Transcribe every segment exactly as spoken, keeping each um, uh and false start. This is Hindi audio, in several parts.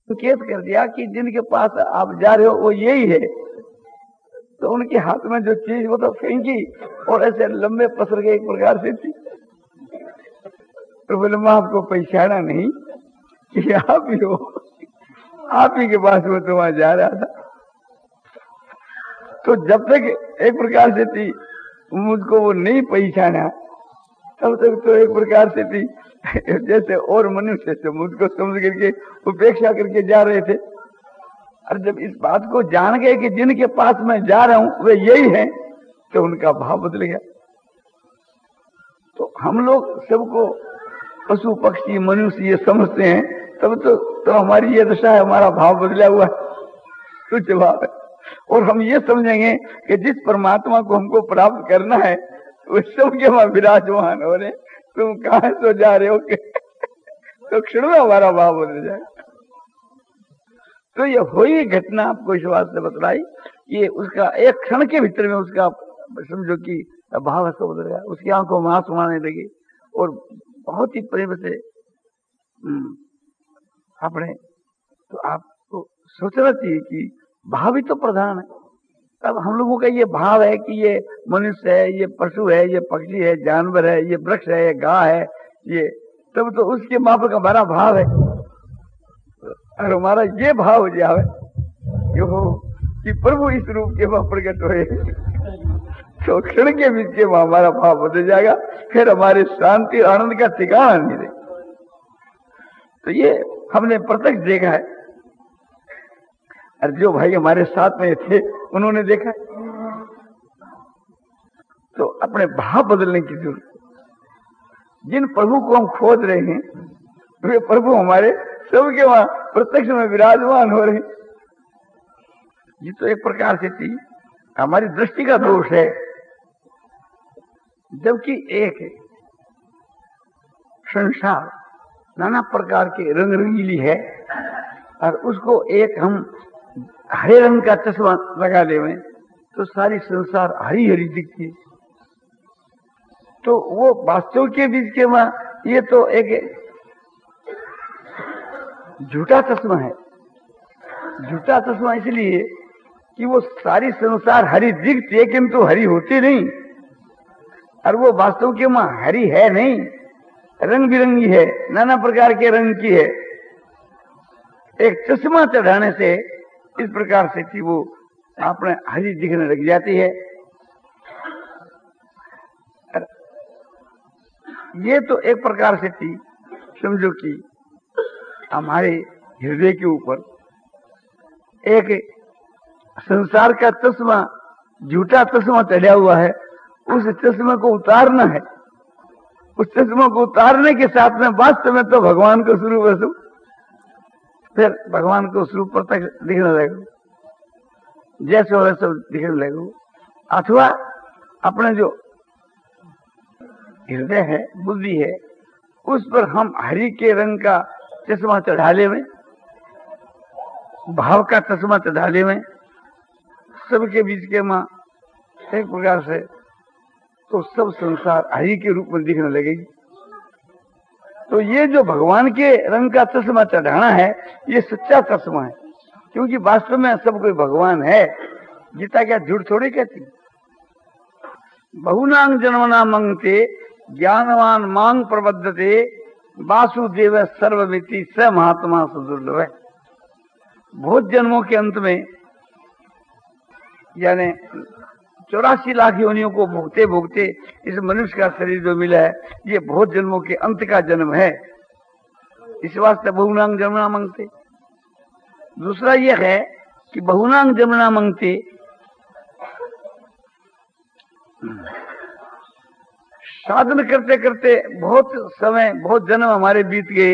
संकेत कर दिया कि जिनके पास आप जा रहे हो वो यही है। तो उनके हाथ में जो चीज वो तो फेंकी और ऐसे लंबे पसर के एक प्रकार से थी। तो बोले मैं आपको पहचाना नहीं कि आप ही हो, आप ही के पास वो तो वहां जा रहा था। तो जब तक एक प्रकार से थी मुझको वो नहीं पहचाना, तब तक तो एक प्रकार से थी जैसे और मनुष्य से मुझको समझ करके उपेक्षा करके जा रहे थे। और जब इस बात को जान गए कि जिनके पास मैं जा रहा हूं वे यही हैं, तो उनका भाव बदल गया। तो हम लोग सबको पशु पक्षी मनुष्य ये समझते हैं, तब तो, तो हमारी ये दशा है, हमारा भाव बदला हुआ तो जवाब है। और हम ये समझेंगे कि जिस परमात्मा को हमको प्राप्त करना है वो सबके वहां विराजमान हो रहे, तुम कहां सो जा रहे हो तो क्षण में हमारा भाव बदल जाएगा। तो ये हुई घटना आपको इस बात से बतलाई, ये उसका एक क्षण के भीतर में उसका समझो कि भाव ऐसा बदल गया, उसकी आंखों में आंसू आने लगे और बहुत ही प्रेम से आपने, तो आपको सोचना चाहिए कि भाव ही तो प्रधान है। अब हम लोगों का ये भाव है कि ये मनुष्य है, ये पशु है, ये पक्षी है, जानवर है, ये वृक्ष है, ये गाय है, ये तब तो उसके माफक हमारा भाव है। और हमारा ये भाव जावे कि प्रभु इस रूप के वहां प्रकट हुए, तो क्षण के बीच के वहां हमारा भाव बदल जाएगा, फिर हमारे शांति आनंद का ठिकाना नहीं रहे। तो ये हमने प्रत्यक्ष देखा है, और जो भाई हमारे साथ में थे उन्होंने देखा। तो अपने भाव बदलने की जरूरत है। जिन प्रभु को हम खोज रहे हैं वे प्रभु हमारे सबके वहां प्रत्यक्ष में विराजमान हो रहे। ये तो एक प्रकार से थी हमारी दृष्टि का दोष है, जबकि एक संसार नाना प्रकार के रंग रंगीली है, और उसको एक हम हरे रंग का चश्मा लगा देवें तो सारी संसार हरी हरी दिखती है। तो वो वास्तव के बीच के वहां ये तो एक झूठा चश्मा है। झूठा चश्मा इसलिए कि वो सारी संसार हरी दिखती है किंतु हरी होती नहीं, और वो वास्तव के वहां हरी है नहीं, रंग बिरंगी है, नाना प्रकार के रंग की है। एक चश्मा चढ़ाने से इस प्रकार से कि वो आपने हरी दिखने लग जाती है। ये तो एक प्रकार से थी समझो कि हमारे हृदय के ऊपर एक संसार का चश्मा, झूठा चश्मा चढ़ा हुआ है, उस चश्मे को उतारना है। उस चश्मे को उतारने के साथ में वास्तव में तो भगवान को स्वरूप है, फिर भगवान को स्वरूप प्रत्यक्ष दिखने लगेगा, जैसे वैसे दिखने लगेगा। अथवा अपने जो हृदय है, बुद्धि है, उस पर हम हरि के रंग का चश्मा चढ़ा ले में, भाव का चश्मा चढ़ा ले में, सबके बीच के मां एक प्रकार से तो सब संसार हरि के रूप में दिखने लगेगी। तो ये जो भगवान के रंग का चश्मा चढ़ाना है ये सच्चा चश्मा है, क्योंकि वास्तव में सब कोई भगवान है। गीता क्या झूठ थोड़ी कहती। बहुनांग जन्मना मंगते ज्ञानवान मांग प्रबद्धते वासुदेव सर्वमिति स महात्मा सुदुर्लभ। बहुत जन्मों के अंत में, यानी चौरासी लाख योनियों को भोगते भोगते इस मनुष्य का शरीर जो मिला है ये बहुत जन्मों के अंत का जन्म है, इस वास्ते बहुनांग जन्मना मांगते। दूसरा यह है कि बहुनांग जन्मना मांगते साधन करते करते बहुत समय, बहुत जन्म हमारे बीत गए,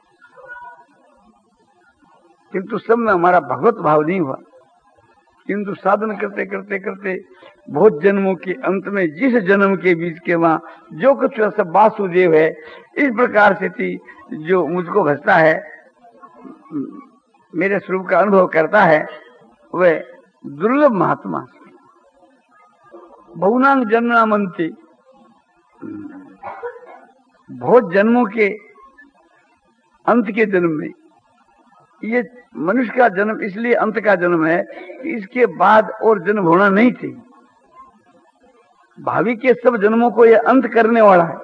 किंतु सब में हमारा भगवत भाव नहीं हुआ। किंतु साधन करते करते करते बहुत जन्मों के अंत में जिस जन्म के बीच के वहां जो कुछ सब वासुदेव है, इस प्रकार से थी जो मुझको भजता है, मेरे स्वरूप का अनुभव करता है, वह दुर्लभ महात्मा। बहुनांग जन्मना मंती, बहुत जन्मों के अंत के जन्म में ये मनुष्य का जन्म इसलिए अंत का जन्म है कि इसके बाद और जन्म होना नहीं चाहिए। भावी के सब जन्मों को ये अंत करने वाला है।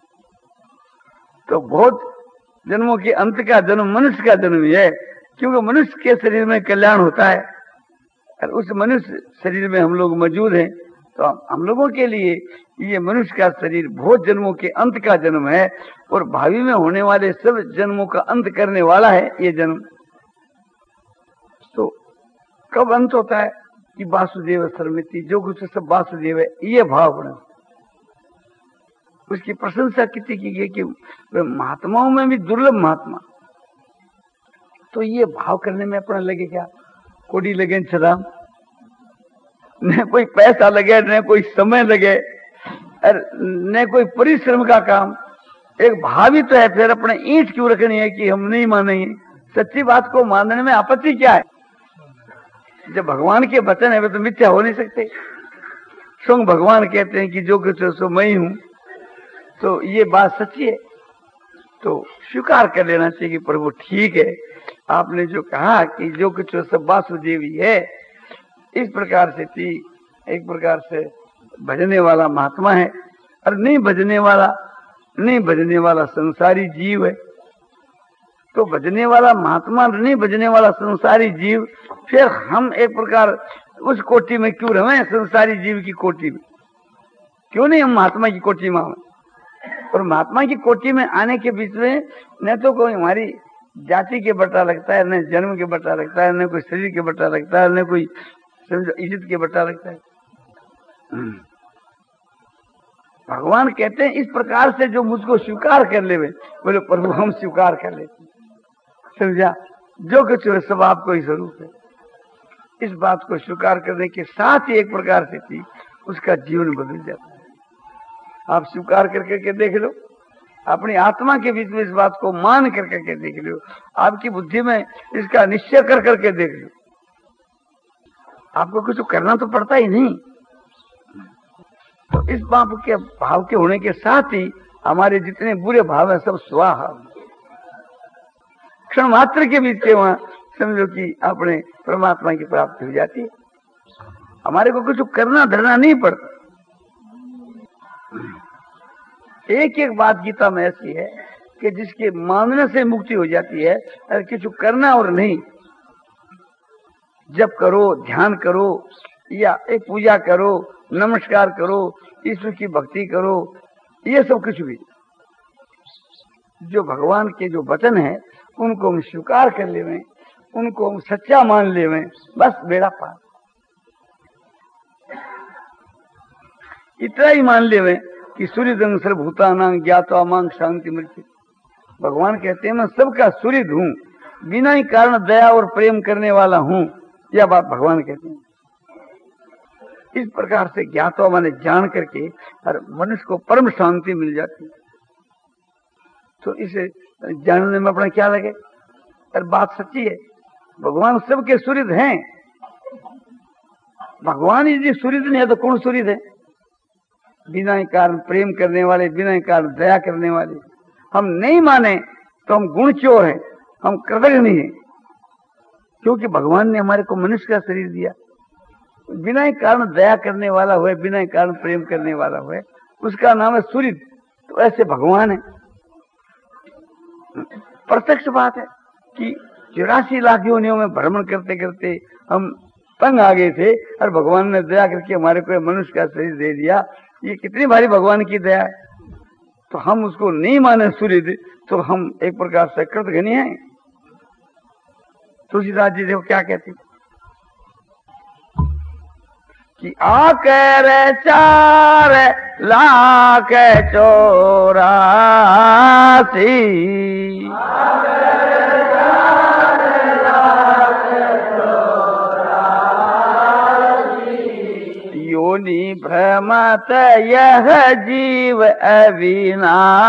तो बहुत जन्मों के अंत का जन्म मनुष्य का जन्म ही है, क्योंकि मनुष्य के शरीर में कल्याण होता है और उस मनुष्य शरीर में हम लोग मौजूद हैं। तो हम लोगों के लिए ये मनुष्य का शरीर बहुत जन्मों के अंत का जन्म है और भावी में होने वाले सब जन्मों का अंत करने वाला है ये जन्म। तो कब अंत होता है कि वासुदेव सर्वमिति, जो कुछ सब वासुदेव है, ये भाव बना। उसकी प्रशंसा कितनी की गई कि महात्माओं में भी दुर्लभ महात्मा। तो ये भाव करने में अपना लगे क्या, कोड़ी लगे छदाम, न कोई पैसा लगे, न कोई समय लगे, न कोई परिश्रम का काम। एक भाव ही तो है, फिर अपने ईंट क्यों रखनी है कि हम नहीं मानेंगे। सच्ची बात को मानने में आपत्ति क्या है? जब भगवान के वचन है वे तो मिथ्या हो नहीं सकते। स्वयं भगवान कहते हैं कि जो कुछ सो मैं ही हूं, तो ये बात सच्ची है। तो स्वीकार कर लेना चाहिए कि प्रभु ठीक है, आपने जो कहा कि जो कुछ सब वासुदेव ही है, इस प्रकार से थी, एक प्रकार से भजने वाला महात्मा है और नहीं भजने वाला नहीं भजने वाला संसारी जीव है। तो भजने वाला महात्मा, नहीं भजने वाला संसारी जीव, फिर हम एक प्रकार उस कोटि में क्यों रहे? संसारी जीव की कोटि में क्यों नहीं हम महात्मा की कोटि में आए? और महात्मा की कोटि में आने के बीच में न तो कोई हमारी जाति के बटा लगता है, न जन्म के बटा लगता है, न कोई शरीर के बटा लगता है, न कोई इज्जत के बटा लगता है। भगवान कहते हैं इस प्रकार से जो मुझको स्वीकार कर ले, बोले प्रभु हम स्वीकार कर लेते, समझा? जो कुछ सब आपको ही स्वरूप है। इस बात को स्वीकार करने के साथ ही एक प्रकार से थी उसका जीवन बदल जाता है। आप स्वीकार कर करके देख लो, अपनी आत्मा के बीच में इस बात को मान कर करके देख लो, आपकी बुद्धि में इसका निश्चय कर करके देख लो, आपको कुछ करना तो पड़ता ही नहीं। तो इस बाप के भाव के होने के साथ ही हमारे जितने बुरे भाव हैं सब स्वाहा, क्षण मात्र के बीच के वहां समझो कि अपने परमात्मा की प्राप्ति हो जाती है। हमारे को कुछ करना धरना नहीं पड़ता। एक एक बात गीता में ऐसी है कि जिसके मानने से मुक्ति हो जाती है, अगर कुछ करना और नहीं, जप करो, ध्यान करो, या एक पूजा करो, नमस्कार करो, ईश्वर की भक्ति करो, ये सब कुछ भी जो भगवान के जो वचन है उनको हम स्वीकार कर लेवें, उनको हम सच्चा मान लेवें, बस बेड़ा पार। इतना ही मान लेवें कि सूर्य दंग सर्वभूतानां ज्ञात्वा मां शांति मृत्यु। भगवान कहते हैं मैं सबका सूर्य हूं, बिना ही कारण दया और प्रेम करने वाला हूं, यह बात भगवान कहते हैं। इस प्रकार से ज्ञातवा माने जान करके और मनुष्य को परम शांति मिल जाती है। तो इसे जानने में अपना क्या लगे? और बात सच्ची है, भगवान सबके सूर्य हैं। भगवान यदि सूर्य नहीं है तो कौन सूर्य है? बिना ही कारण प्रेम करने वाले, बिना ही कारण दया करने वाले। हम नहीं माने तो हम गुण चोर हैं, हम कृतज्ञ नहीं है, क्योंकि भगवान ने हमारे को मनुष्य का शरीर दिया। बिना ही कारण दया करने वाला हुए, बिना ही कारण प्रेम करने वाला हुए, उसका नाम है सूर्य। तो ऐसे भगवान है। प्रत्यक्ष बात है कि चौरासी लाख योनियों में भ्रमण करते करते हम तंग आ गए थे और भगवान ने दया करके हमारे को मनुष्य का शरीर दे दिया। ये कितनी भारी भगवान की दया है। तो हम उसको नहीं माने सूर्य, तो हम एक प्रकार से कृतघ्नी हैं। तुलसीदास जी देखो क्या कहते कि आकर चार लाख चौरासी, योनि भ्रमत यह जीव अविनाशी,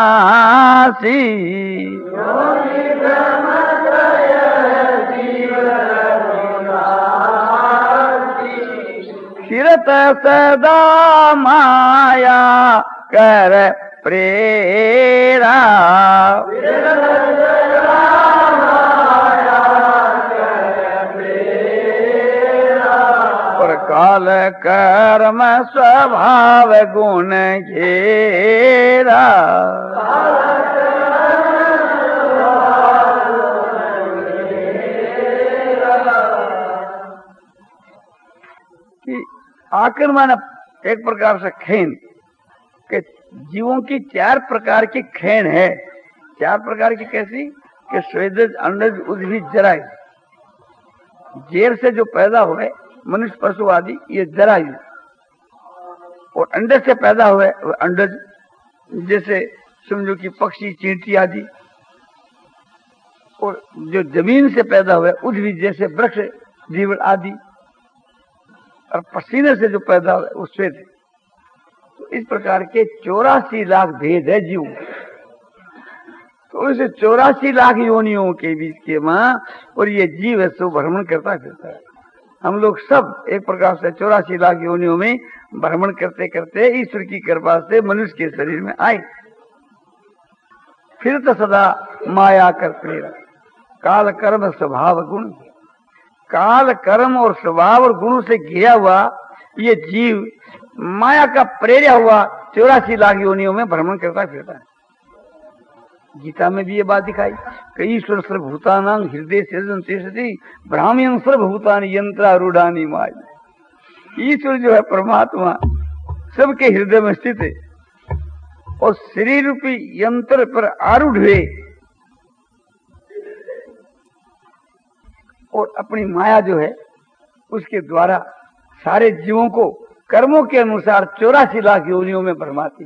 फिरत सदा माया कर प्रेरा, काल कर्म स्वभाव गुण घेरा, कि आकर माना एक प्रकार से खेन कि जीवों की चार प्रकार की खेन है। चार प्रकार की कैसी कि स्वेदज, अंडज, उद्भिद, जरायु। जेर से जो पैदा हुए मनुष्य, पशु आदि, ये जरायु। और अंडे से पैदा हुए अंडज, जैसे समझो कि पक्षी, चींटी आदि। और जो जमीन से पैदा हुए उद्भिद, जैसे वृक्ष, जीव आदि। और पसीने से जो पैदा हुए वो श्वेत है। तो इस प्रकार के चौरासी लाख भेद है जीव। तो इस चौरासी लाख योनियों के बीच के मां और ये जीव है सो भ्रमण करता फिरता है। हम लोग सब एक प्रकार से चौरासी लाख योनियों में भ्रमण करते करते ईश्वर की कृपा से मनुष्य के शरीर में आए। फिर तो सदा माया कर प्रेरा, काल कर्म स्वभाव गुण। काल कर्म और स्वभाव और गुणों से घिरा हुआ ये जीव माया का प्रेरिया हुआ चौरासी लाख योनियों में भ्रमण करता फिरता है। गीता में भी ये बात दिखाई कि ईश्वर सर्वभूतानां हृदय सृजन तिष्ठति ब्राह्मण सर्वभूतानि यंत्रारूढ़ानि माया। ईश्वर जो है परमात्मा सबके हृदय में स्थित है और शरीर रूपी यंत्र पर आरूढ़ हुए और अपनी माया जो है उसके द्वारा सारे जीवों को कर्मों के अनुसार चौरासी लाख योनियों में भरमाती।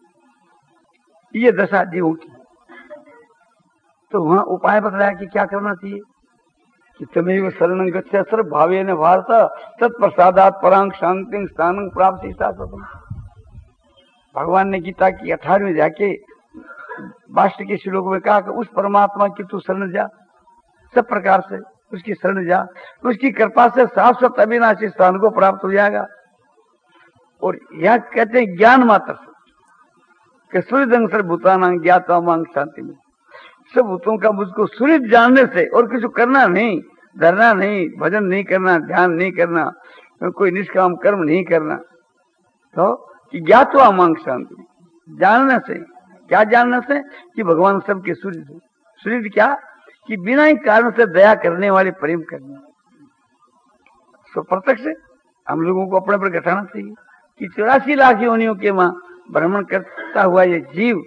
ये दशा जीवों की। तो वहां उपाय बतलाया कि क्या करना चाहिए कि तमेव शरणं गच्छ सर्व भावेन भारत तत्प्रसादात् परां शांतिं स्थानं प्राप्ति शाश्वतम्। भगवान ने गीता की अठारहवीं जाके बाष्ट के श्लोक में कहा कि उस परमात्मा की तू शरण जा, सब प्रकार से उसकी शरण जा, उसकी कृपा से शाश्वत अविनाशी स्थान को प्राप्त हो जाएगा। और यह कहते हैं ज्ञान मात्र से कि सूर्यदंग सर्वभूतानां ज्ञात्वा मां शांति में। सब भूतों का मुझको सूर्य जानने से और कुछ करना नहीं, डरना नहीं, भजन नहीं करना, ध्यान नहीं करना, कोई निष्काम कर्म नहीं करना। तो कि ज्ञात्वा मां शांति, जानने से। क्या जानने से कि भगवान सबके सूर्य है। सूर्य क्या कि बिना ही कारण से दया करने वाले, प्रेम करने वाले। तो प्रत्यक्ष हम लोगों को अपने पर घटाना चाहिए कि चौरासी लाख योनियों के वहां भ्रमण करता हुआ ये जीव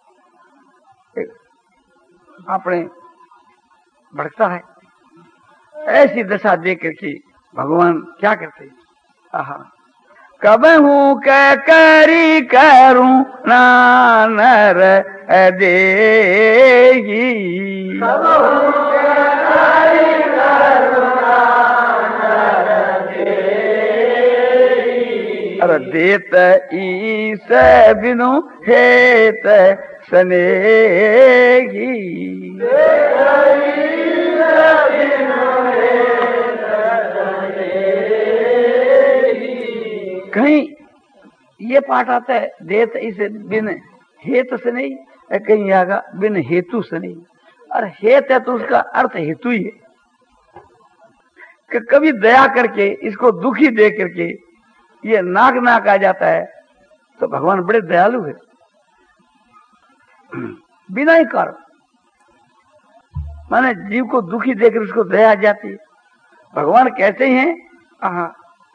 अपने भटकता है। ऐसी दशा देख करके भगवान क्या करते हैं, आहा कब हूं कै करी करूं ना नर देगी, अरे देत ईस बिनु हेत सनेगी। कहीं ये पाठ आता है देत इसे बिन हेत से नहीं, कहीं आगा बिन हेतु से नहीं। और हेत है तो उसका अर्थ हेतु ही है कि कभी दया करके इसको दुखी दे करके ये नाक नाक आ जाता है तो भगवान बड़े दयालु है। बिना ही कारण माने जीव को दुखी देकर उसको दया आ जाती है। भगवान कहते हैं आहा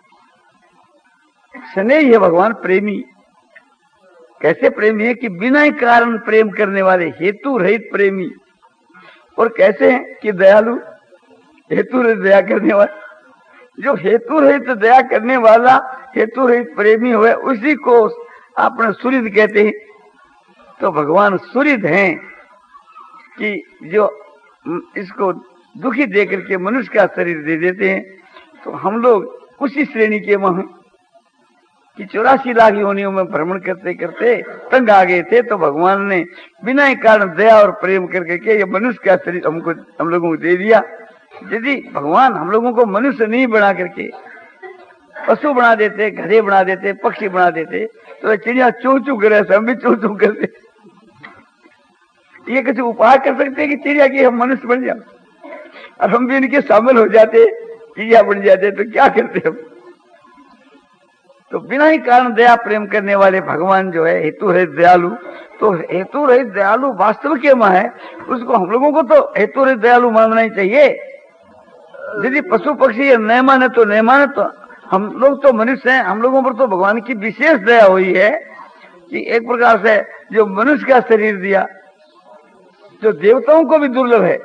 स्नेही है भगवान, प्रेमी। कैसे प्रेमी है कि बिना ही कारण प्रेम करने वाले, हेतु रहित प्रेमी। और कैसे हैं कि दयालु, हेतु रहित दया करने वाले। जो हेतु रहित दया करने वाला, हेतु रहित प्रेमी हुए उसी को आपने सूर्य कहते हैं। तो भगवान सूर्य हैं कि जो इसको दुखी देकर के मनुष्य का शरीर दे देते हैं। तो हम लोग उसी श्रेणी के वहां कि चौरासी लाख योनियों में भ्रमण करते करते तंग आ गए थे। तो भगवान ने बिना ही कारण दया और प्रेम करके के ये मनुष्य का शरीर हमको हम लोगों को दे दिया। यदि भगवान हम लोगों को मनुष्य नहीं बना करके पशु बना देते, गधे बना देते, पक्षी बना देते, तो चिड़िया चू चू करे, हम भी चू चू करते। ये कुछ उपाय कर सकते कि चिड़िया की हम मनुष्य बन जाओ और हम भी इनके शामिल हो जाते, चिड़िया बन जाते, तो क्या करते हम? तो बिना ही कारण दया प्रेम करने वाले भगवान जो है हेतु रहित दयालु, तो हेतु रहित दयालु वास्तव के मां है, उसको हम लोगों को तो हेतु रहित दयालु मानना ही चाहिए। यदि पशु पक्षी न माने तो नहीं माने, तो हम लोग तो मनुष्य हैं, हम लोगों पर तो भगवान की विशेष दया हुई है कि एक प्रकार से जो मनुष्य का शरीर दिया, जो देवताओं को भी दुर्लभ है।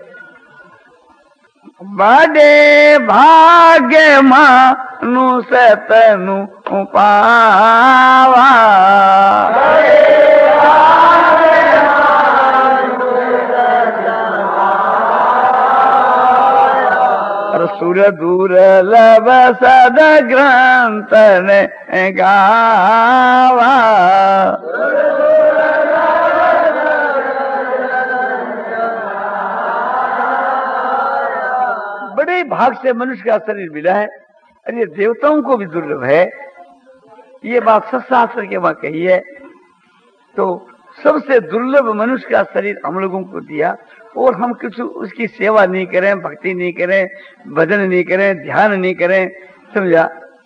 बड़े भाग्य मानुष तनु पावा, सुर दुर्लभ सद ग्रंथ ने गावा। बड़े भाग से मनुष्य का शरीर मिला है, और ये देवताओं को भी दुर्लभ है। ये बात सत्शास्त्र के वहां कही है। तो सबसे दुर्लभ मनुष्य का शरीर हम लोगों को दिया, और हम कुछ उसकी सेवा नहीं करें, भक्ति नहीं करें, भजन नहीं करें, ध्यान नहीं करें, समझा?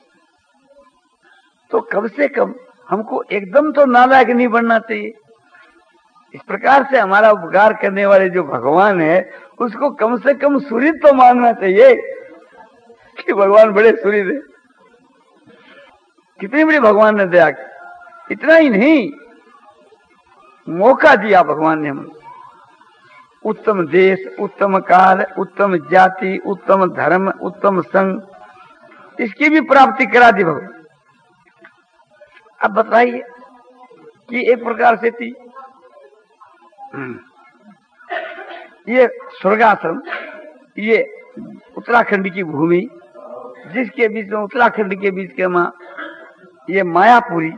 तो कम से कम हमको एकदम तो नालायक नहीं बनना चाहिए। इस प्रकार से हमारा उपकार करने वाले जो भगवान है, उसको कम से कम सुहृद तो मानना चाहिए कि भगवान बड़े सुहृद है। कितनी बड़ी भगवान ने दया की। इतना ही नहीं, मौका दिया भगवान ने हमें। उत्तम देश, उत्तम काल, उत्तम जाति, उत्तम धर्म, उत्तम संघ, इसकी भी प्राप्ति करा दी भगवान। अब बताइए कि एक प्रकार से थी ये स्वर्गाश्रम, ये उत्तराखंड की भूमि, जिसके बीच में उत्तराखंड के बीच के मां ये मायापुरी,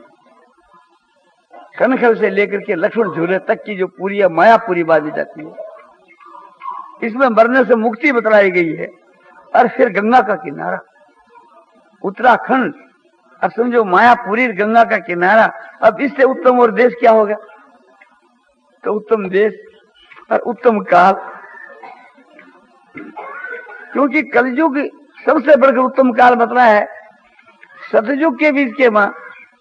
कनखल से लेकर के लक्ष्मण झूले तक की जो पूरी है मायापुरी बाजी जाती है। इसमें मरने से मुक्ति बतलाई गई है। और फिर गंगा का किनारा उत्तराखंड, अब समझो मायापुरी गंगा का किनारा। अब इससे उत्तम और देश क्या होगा? तो उत्तम देश और उत्तम काल, क्योंकि कलयुग सबसे बढ़कर उत्तम काल बतला है। सतयुग के बीच के मां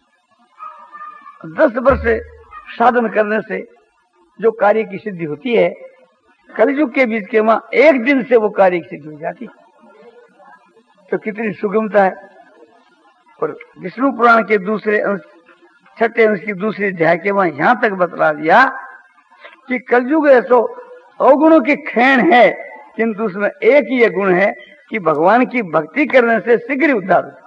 दस वर्ष साधन करने से जो कार्य की सिद्धि होती है, कलयुग के बीच के मां एक दिन से वो कार्य की सिद्धि हो जाती। तो कितनी सुगमता है। और विष्णु पुराण के दूसरे अंश, छठे अंश की दूसरी अध्याय के मां यहां तक बतला दिया कि कलयुग ऐसो अवगुणों की खैण है, किंतु उसमें एक ही गुण है कि भगवान की भक्ति करने से शीघ्र ही उद्धार होता।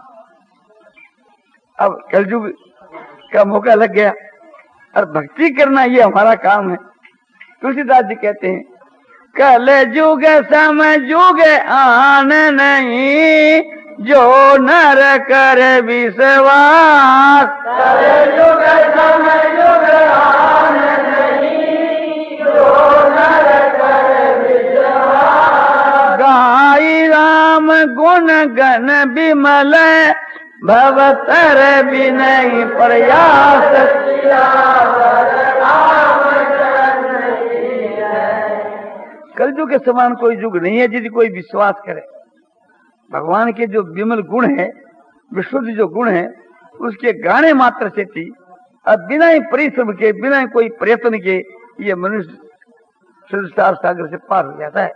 अब कलयुग का मौका लग गया और भक्ति करना ये हमारा काम है। तुलसीदास जी कहते हैं, कल युग समय युग आन नहीं, जो नर कर विश्वास। कल युग समय युग आन नहीं, जो नर कर विश्वास। गाई राम गुण गण विमल, भवतर विनय प्रयास। कलयुग के समान कोई युग नहीं है यदि कोई विश्वास करे। भगवान के जो विमल गुण है, विशुद्ध जो गुण है, उसके गाने मात्र से थी। अब बिना ही परिश्रम के, बिना ही कोई प्रयत्न के, ये मनुष्य संसार सागर से पार हो जाता है।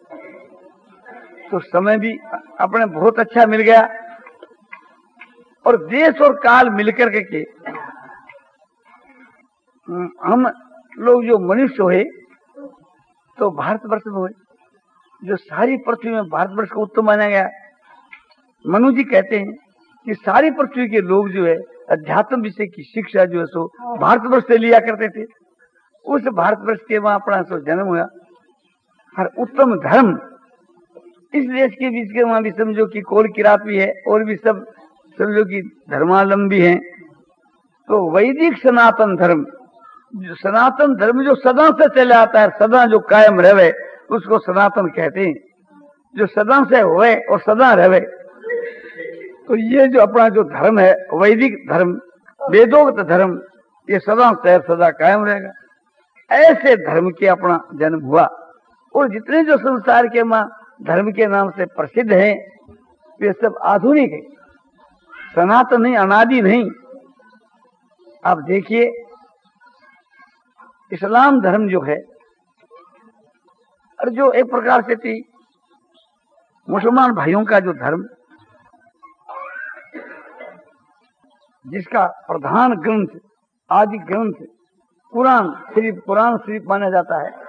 तो समय भी अपने बहुत अच्छा मिल गया, और देश और काल मिलकर के हम लोग जो मनुष्य हुए, तो भारतवर्ष में हुए, जो सारी पृथ्वी में भारतवर्ष को उत्तम माना गया। मनु जी कहते हैं कि सारी पृथ्वी के लोग जो है अध्यात्म विषय की शिक्षा जो है सो भारतवर्ष से लिया करते थे। उस भारतवर्ष के वहां अपना सो जन्म हुआ। और उत्तम धर्म इस देश के बीच के वहां भी समझो कि कोल किरात भी है, और भी सब समझो कि धर्मावलंबी हैं। तो वैदिक सनातन धर्म, जो सनातन धर्म जो सदा से चले आता है, सदा जो कायम रहे, उसको सनातन कहते हैं। जो सदा से होए और सदा रहे, तो ये जो अपना जो धर्म है वैदिक धर्म, वेदोक्त धर्म, ये सदा से सदा कायम रहेगा। ऐसे धर्म के अपना जन्म हुआ। और जितने जो संसार के मां धर्म के नाम से प्रसिद्ध हैं, वे सब आधुनिक है। सनातन नहीं, अनादि नहीं। आप देखिए इस्लाम धर्म जो है और जो एक प्रकार से थी मुसलमान भाइयों का जो धर्म, जिसका प्रधान ग्रंथ, आदि ग्रंथ कुरान शरीफ, कुरान शरीफ माना जाता है,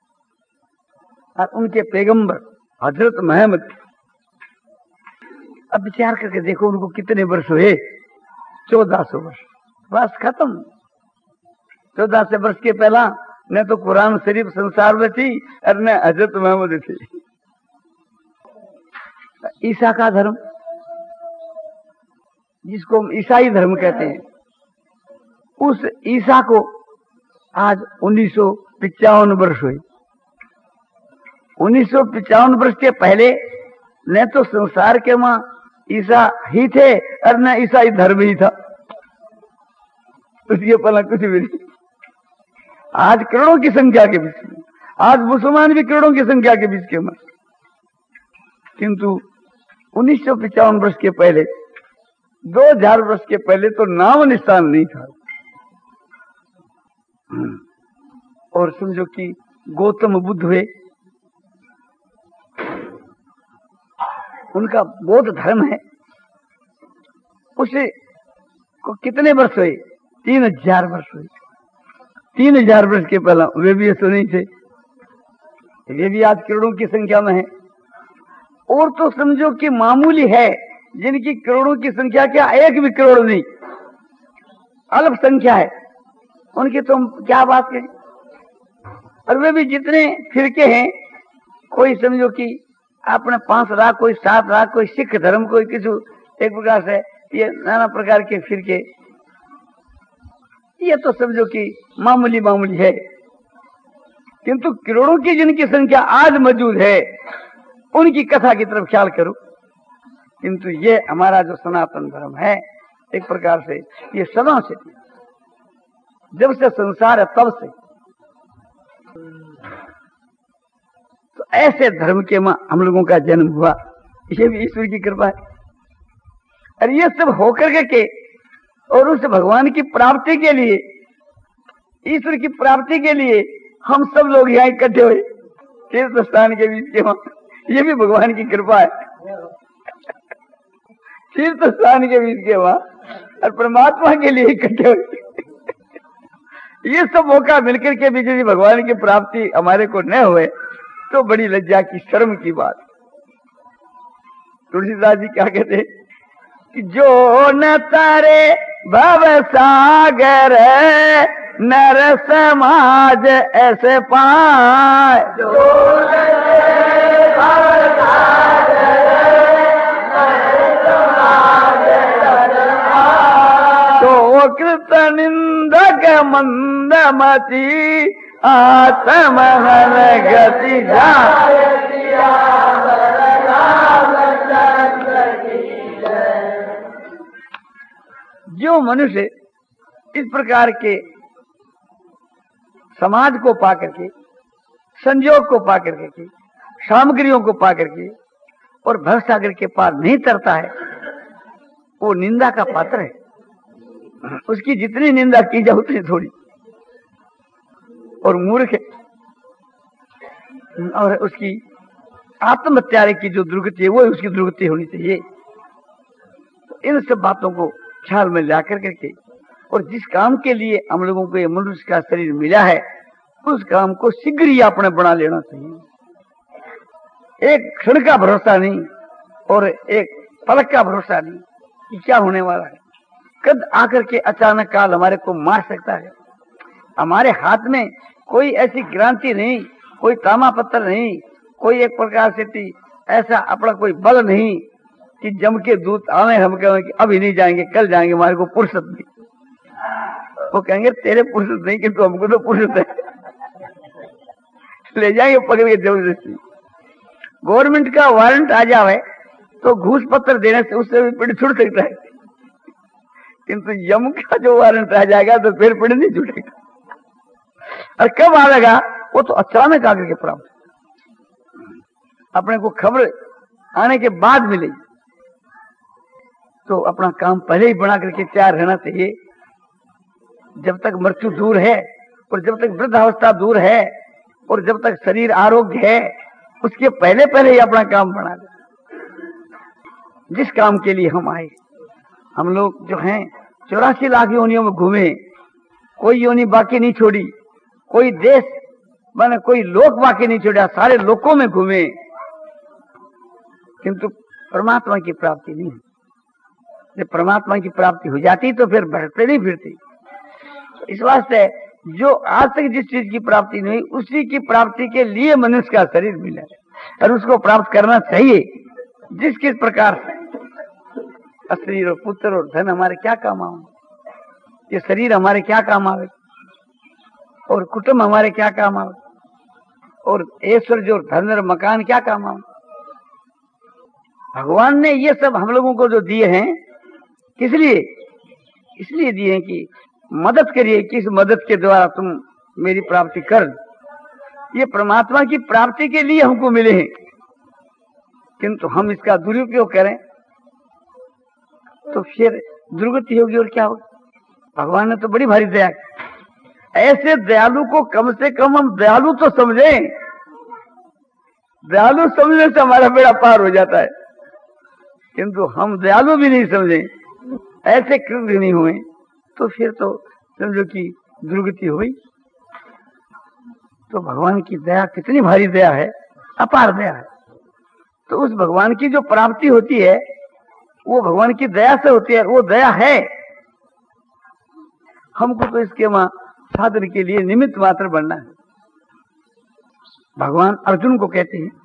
और उनके पैगंबर हजरत मोहम्मद, अब विचार करके देखो उनको कितने वर्ष हुए? चौदह सौ वर्ष, बस खत्म। चौदह सौ वर्ष के पहला न तो कुरान शरीफ संसार में थी और न हजरत मोहम्मद थी। ईसा का धर्म, जिसको हम ईसाई धर्म कहते हैं, उस ईसा को आज उन्नीस सौ पिचावन वर्ष हुए। उन्नीस सौ पिचावन वर्ष के पहले न तो संसार के मां ईसा ही थे और न ईसाई धर्म ही था, उसके पहला कुछ भी नहीं। आज करोड़ों की संख्या के बीच में, आज मुसलमान भी करोड़ों की संख्या के बीच के में, किंतु उन्नीस सौ पिचावन वर्ष के पहले, दो हजार वर्ष के पहले तो नाम निशान नहीं था। और समझो कि गौतम बुद्ध हुए, उनका बौद्ध धर्म है, उसे को कितने वर्ष हुए? तीन हजार वर्ष हुए। तीन हजार वर्ष के पहला वे भी ऐसे नहीं थे, वे भी आज करोड़ों की संख्या में है। और तो समझो कि मामूली है जिनकी करोड़ों की संख्या, क्या एक भी करोड़ नहीं, अल्प संख्या है, उनकी तो हम क्या बात करें। और वे भी जितने फिरके हैं, कोई समझो कि अपने पांच लाख, कोई सात लाख, कोई सिख धर्म, कोई किसी एक प्रकार से, ये नाना प्रकार के फिरके, ये तो समझो कि मामूली मामूली है। किंतु करोड़ों की जिनकी संख्या आज मौजूद है, उनकी कथा की तरफ ख्याल करो। किंतु ये हमारा जो सनातन धर्म है, एक प्रकार से ये सदा से, जब से संसार है तब से, तो ऐसे धर्म के मां हम लोगों का जन्म हुआ, ये भी ईश्वर की कृपा है। और ये सब होकर के, के और उस भगवान की प्राप्ति के लिए, ईश्वर की प्राप्ति के लिए हम सब लोग यहाँ इकट्ठे हुए तीर्थ स्थान के बीच के वहां, ये भी भगवान की कृपा है। तीर्थ स्थान के बीच के वहां और परमात्मा के लिए इकट्ठे हुए, ये सब मौका मिलकर के भी यदि भगवान की प्राप्ति हमारे को न हुए तो बड़ी लज्जा की, शर्म की बात। तुलसीदास जी क्या कहते कि जो न तारे भव सागर नर समाज ऐसे पाए, जो न तारे भव सागर नर समाज ऐसे पाए, तो कृत निंदक मंदमति आत्महन गति जाए। जो मनुष्य इस प्रकार के समाज को पाकर के, संयोग को पाकर के, सामग्रियों को पाकर के और भवसागर के पार नहीं तरता है, वो निंदा का पात्र है। उसकी जितनी निंदा की जाए उतनी थोड़ी। और मूर्ख है, और उसकी आत्महत्या की जो दुर्गति है वो उसकी दुर्गति होनी चाहिए। तो इन सब बातों को ख्याल में ला कर करके, और जिस काम के लिए हम लोगों को ये मनुष्य का शरीर मिला है, उस काम को शीघ्र ही अपने बना लेना चाहिए। एक क्षण का भरोसा नहीं और एक पलक का भरोसा नहीं कि क्या होने वाला है। कद आकर के अचानक काल हमारे को मार सकता है। हमारे हाथ में कोई ऐसी क्रांति नहीं, कोई तामा पत्थर नहीं, कोई एक प्रकार से थी ऐसा अपना कोई बल नहीं कि जम के दूत आवे, हम कहें कि अभी नहीं जाएंगे, कल जाएंगे, हमारे को फुर्सत नहीं। वो कहेंगे तेरे फुर्सत नहीं, किंतु हमको तो फुर्सत है, ले जाएंगे पकड़ के जबरदस्ती। गवर्नमेंट का वारंट आ जावे तो घूस पत्र देने से उससे भी पेड़ छूट सकता है, किंतु यम का जो वारंट आ जाएगा तो फिर पेड़ नहीं छूटेगा। और कब आएगा वो तो अचानक आकर के प्राप्त, अपने को खबर आने के बाद मिलेगी। तो अपना काम पहले ही बना करके तैयार रहना चाहिए। जब तक मृत्यु दूर है और जब तक वृद्धावस्था दूर है और जब तक शरीर आरोग्य है, उसके पहले पहले ही अपना काम बना दे। जिस काम के लिए हम आए, हम लोग जो हैं चौरासी लाख योनियों में घूमे, कोई योनि बाकी नहीं छोड़ी, कोई देश माने कोई लोक बाकी नहीं छोड़ा, सारे लोकों में घूमे, किंतु परमात्मा की प्राप्ति नहीं हुई। जब परमात्मा की प्राप्ति हो जाती तो फिर भटकते नहीं फिरती। इस वास्ते जो आज तक जिस चीज की प्राप्ति नहीं हुई, उसी की प्राप्ति के लिए मनुष्य का शरीर मिला है और उसको प्राप्त करना चाहिए। जिस किस प्रकार से शरीर और पुत्र और धन हमारे क्या काम आवे, ये शरीर हमारे क्या काम आवे और कुटुंब हमारे क्या काम आवे और ऐश्वर्य और धन और मकान क्या काम आवे। भगवान ने ये सब हम लोगों को जो दिए हैं, किस लिए? इसलिए दिए हैं कि मदद करिए, किस मदद के द्वारा तुम मेरी प्राप्ति कर। ये परमात्मा की प्राप्ति के लिए हमको मिले हैं, किंतु हम इसका दुरुपयोग करें तो फिर दुर्गति होगी और क्या होगी। भगवान ने तो बड़ी भारी दया की। ऐसे दयालु को कम से कम हम दयालु तो समझें। दयालु समझने से हमारा बेड़ा पार हो जाता है, किंतु हम दयालु भी नहीं समझे, ऐसे कृत्य नहीं हुए, तो फिर तो समझो कि दुर्गति हुई। तो भगवान की दया कितनी भारी दया है, अपार दया है। तो उस भगवान की जो प्राप्ति होती है वो भगवान की दया से होती है, वो दया है। हमको तो इसके वहां साधन के लिए निमित्त मात्र बनना है। भगवान अर्जुन को कहते हैं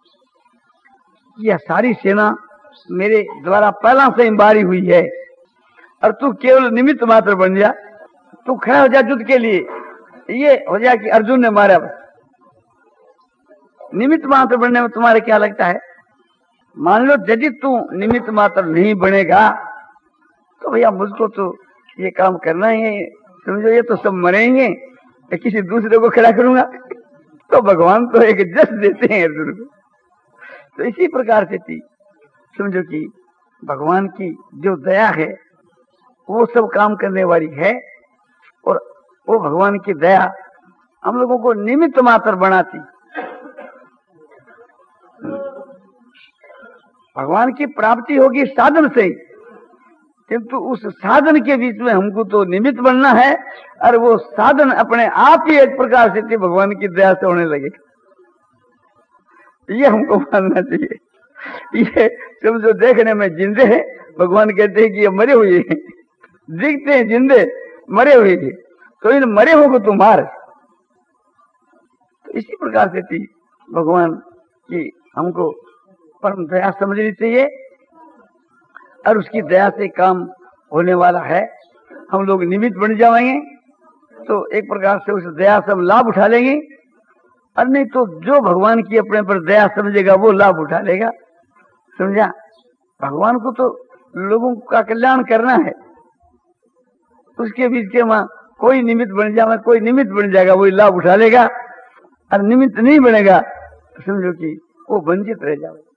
यह सारी सेना मेरे द्वारा पहला से बारी हुई है और तू केवल निमित्त मात्र बन जा, तू खड़ा हो जा युद्ध के लिए। ये हो जाए कि अर्जुन ने मारा, बस निमित्त मात्र बनने में तुम्हारे क्या लगता है? मान लो यदि तू निमित्त मात्र नहीं बनेगा तो भैया मुझको तो ये काम करना ही है, समझो ये तो सब मरेंगे, तो किसी दूसरे को खड़ा करूंगा। तो भगवान तो एक जस देते हैं अर्जुन को। तो इसी प्रकार से थी, समझो कि भगवान की जो दया है वो सब काम करने वाली है और वो भगवान की दया हम लोगों को निमित्त मात्र बनाती। भगवान की प्राप्ति होगी साधन से, किंतु उस साधन के बीच में हमको तो निमित्त बनना है और वो साधन अपने आप ही एक प्रकार से थी भगवान की दया से होने लगे। ये हमको मानना चाहिए। ये समझो देखने में जिंदे हैं, भगवान कहते हैं कि ये मरे हुए हैं, दिखते हैं जिंदे, मरे हुए हैं, तो इन मरे हुए को तुम मार। तो इसी प्रकार से थी भगवान की हमको परम दया समझनी चाहिए और उसकी दया से काम होने वाला है। हम लोग निमित्त बन जाएंगे तो एक प्रकार से उस दया से हम लाभ उठा लेंगे, और नहीं तो जो भगवान की अपने पर दया समझेगा वो लाभ उठा लेगा। समझा? भगवान को तो लोगों का कल्याण करना है, उसके बीच के वहां कोई निमित्त बन जाए, कोई निमित्त बन जाएगा वही लाभ उठा लेगा, और निमित्त नहीं बनेगा समझो कि वो वंचित रह जाएगा।